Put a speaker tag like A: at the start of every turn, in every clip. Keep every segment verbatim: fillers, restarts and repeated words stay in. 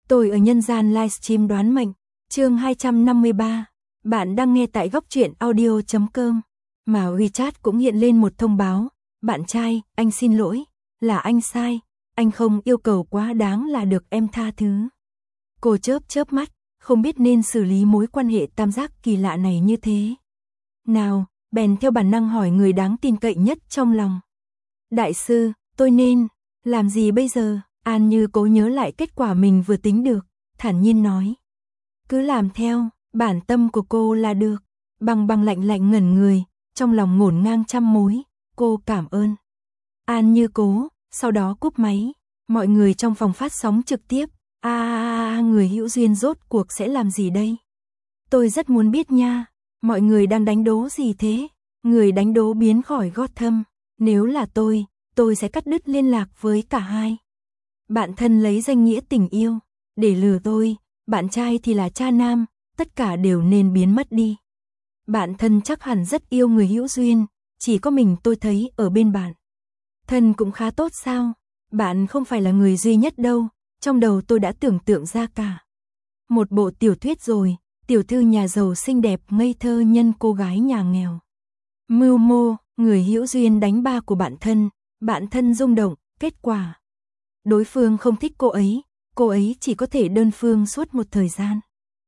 A: Tôi ở nhân gian livestream đoán mệnh, chương hai trăm năm mươi ba. Bạn đang nghe tại góc truyện audio chấm com. Mà WeChat cũng hiện lên một thông báo. Bạn trai, anh xin lỗi, là anh sai, anh không yêu cầu quá đáng là được em tha thứ. Cô chớp chớp mắt, không biết nên xử lý mối quan hệ tam giác kỳ lạ này như thế nào, bèn theo bản năng hỏi người đáng tin cậy nhất trong lòng. Đại sư, tôi nên làm gì bây giờ? An Như cố nhớ lại kết quả mình vừa tính được, thản nhiên nói. Cứ làm theo bản tâm của cô là được. Bằng bằng lạnh lạnh ngẩn người, trong lòng ngổn ngang trăm mối. Cô cảm ơn. An Như cố, sau đó cúp máy. Mọi người trong phòng phát sóng trực tiếp. A à, à, người hữu duyên rốt cuộc sẽ làm gì đây? Tôi rất muốn biết nha. Mọi người đang đánh đố gì thế? Người đánh đố biến khỏi gót thâm. Nếu là tôi, tôi sẽ cắt đứt liên lạc với cả hai. Bạn thân lấy danh nghĩa tình yêu để lừa tôi, bạn trai thì là cha nam, tất cả đều nên biến mất đi. Bạn thân chắc hẳn rất yêu người hữu duyên, chỉ có mình tôi thấy ở bên bạn thân cũng khá tốt sao? Bạn không phải là người duy nhất đâu, trong đầu tôi đã tưởng tượng ra cả một bộ tiểu thuyết rồi, tiểu thư nhà giàu xinh đẹp ngây thơ nhân cô gái nhà nghèo. Mưu mô, người hữu duyên đánh ba của bạn thân, bạn thân rung động, kết quả đối phương không thích cô ấy, cô ấy chỉ có thể đơn phương suốt một thời gian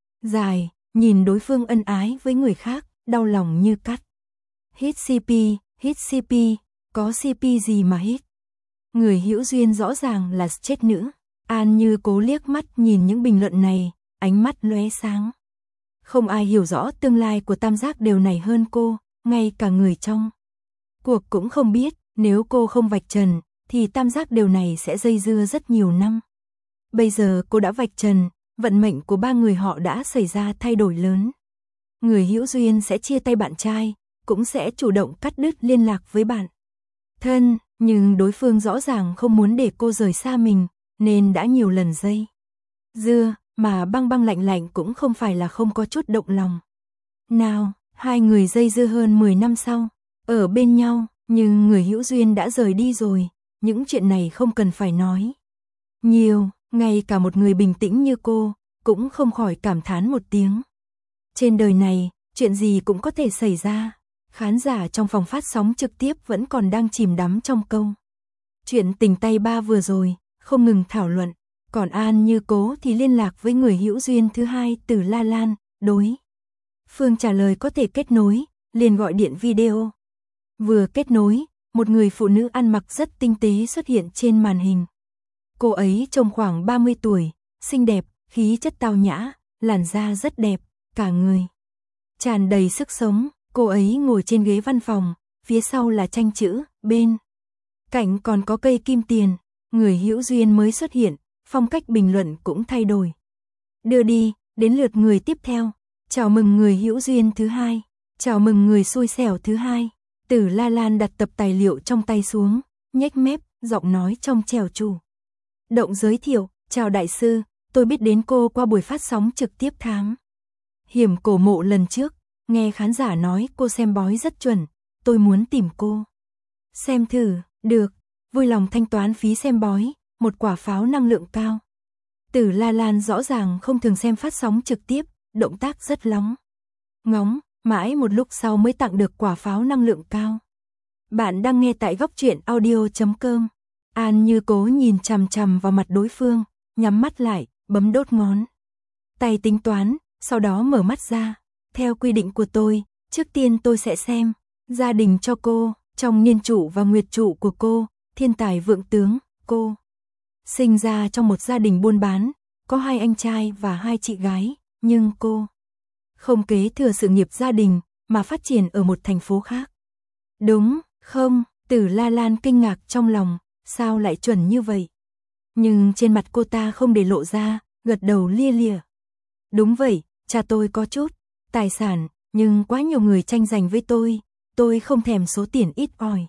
A: dài, nhìn đối phương ân ái với người khác, đau lòng như cắt. Hit xê pê, hit xê pê, có xê pê gì mà hit? Người hữu duyên rõ ràng là chết nữ. An Như cố liếc mắt nhìn những bình luận này, ánh mắt lóe sáng. Không ai hiểu rõ tương lai của tam giác điều này hơn cô, ngay cả người trong cuộc cũng không biết, nếu cô không vạch trần, thì tam giác điều này sẽ dây dưa rất nhiều năm. Bây giờ cô đã vạch trần, vận mệnh của ba người họ đã xảy ra thay đổi lớn. Người hữu duyên sẽ chia tay bạn trai, cũng sẽ chủ động cắt đứt liên lạc với bạn thân, nhưng đối phương rõ ràng không muốn để cô rời xa mình, nên đã nhiều lần dây dưa, mà băng băng lạnh lạnh cũng không phải là không có chút động lòng. Nào, hai người dây dưa hơn mười năm sau, ở bên nhau, nhưng người hữu duyên đã rời đi rồi, những chuyện này không cần phải nói nhiều, ngay cả một người bình tĩnh như cô, cũng không khỏi cảm thán một tiếng. Trên đời này, chuyện gì cũng có thể xảy ra. Khán giả trong phòng phát sóng trực tiếp vẫn còn đang chìm đắm trong câu chuyện tình tay ba vừa rồi, không ngừng thảo luận. Còn An Như cố thì liên lạc với người hữu duyên thứ hai từ La Lan, đối phương trả lời có thể kết nối, liền gọi điện video. Vừa kết nối, một người phụ nữ ăn mặc rất tinh tế xuất hiện trên màn hình. Cô ấy trông khoảng ba mươi tuổi, xinh đẹp, khí chất tao nhã, làn da rất đẹp, cả người tràn đầy sức sống. Cô ấy ngồi trên ghế văn phòng, phía sau là tranh chữ, bên cạnh còn có cây kim tiền. Người hữu duyên mới xuất hiện, phong cách bình luận cũng thay đổi. Đưa đi, đến lượt người tiếp theo. Chào mừng người hữu duyên thứ hai, chào mừng người xui xẻo thứ hai. Tử La Lan đặt tập tài liệu trong tay xuống, nhếch mép, giọng nói trong trẻo chủ động giới thiệu, chào đại sư, tôi biết đến cô qua buổi phát sóng trực tiếp thám hiểm cổ mộ lần trước, nghe khán giả nói cô xem bói rất chuẩn, tôi muốn tìm cô xem thử. Được, vui lòng thanh toán phí xem bói, một quả pháo năng lượng cao. Tử La Lan rõ ràng không thường xem phát sóng trực tiếp, động tác rất lóng ngóng, mãi một lúc sau mới tặng được quả pháo năng lượng cao. Bạn đang nghe tại góc truyện audio chấm com. An Như cố nhìn chằm chằm vào mặt đối phương, nhắm mắt lại, bấm đốt ngón tay tính toán, sau đó mở mắt ra. Theo quy định của tôi, trước tiên tôi sẽ xem gia đình cho cô, trong niên trụ và nguyệt trụ của cô, thiên tài vượng tướng. Cô sinh ra trong một gia đình buôn bán, có hai anh trai và hai chị gái, nhưng cô không kế thừa sự nghiệp gia đình, mà phát triển ở một thành phố khác. Đúng không? Tử La Lan kinh ngạc trong lòng, sao lại chuẩn như vậy? Nhưng trên mặt cô ta không để lộ ra, gật đầu lia lịa. Đúng vậy, cha tôi có chút tài sản, nhưng quá nhiều người tranh giành với tôi, tôi không thèm số tiền ít ỏi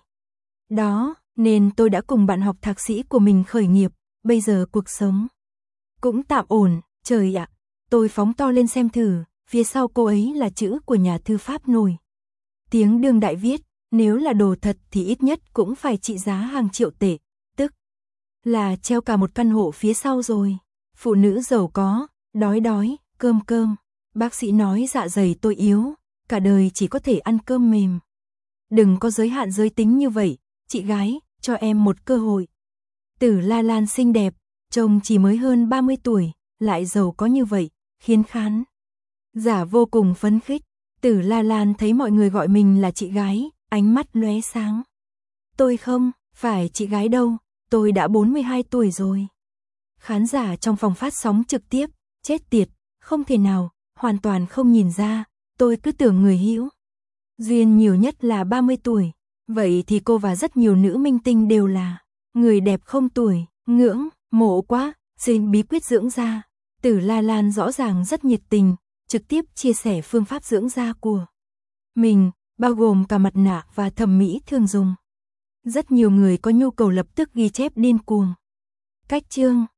A: đó, nên tôi đã cùng bạn học thạc sĩ của mình khởi nghiệp, bây giờ cuộc sống cũng tạm ổn. Trời ạ, tôi phóng to lên xem thử, phía sau cô ấy là chữ của nhà thư pháp nổi tiếng đương đại viết, nếu là đồ thật thì ít nhất cũng phải trị giá hàng triệu tệ, tức là treo cả một căn hộ phía sau rồi. Phụ nữ giàu có, đói đói, cơm cơm. Bác sĩ nói dạ dày tôi yếu, cả đời chỉ có thể ăn cơm mềm. Đừng có giới hạn giới tính như vậy, chị gái, cho em một cơ hội. Tử La Lan xinh đẹp, trông chỉ mới hơn ba mươi tuổi, lại giàu có như vậy, khiến khán giả vô cùng phấn khích. Tử La Lan thấy mọi người gọi mình là chị gái, ánh mắt lóe sáng. Tôi không, phải chị gái đâu, tôi đã bốn mươi hai tuổi rồi. Khán giả trong phòng phát sóng trực tiếp, chết tiệt, không thể nào, hoàn toàn không nhìn ra, tôi cứ tưởng người hữu duyên nhiều nhất là ba mươi tuổi, vậy thì cô và rất nhiều nữ minh tinh đều là người đẹp không tuổi, ngưỡng, mộ quá, xin bí quyết dưỡng da. Tử La Lan rõ ràng rất nhiệt tình, trực tiếp chia sẻ phương pháp dưỡng da của mình, bao gồm cả mặt nạ và thẩm mỹ thường dùng. Rất nhiều người có nhu cầu lập tức ghi chép điên cuồng. Cách chương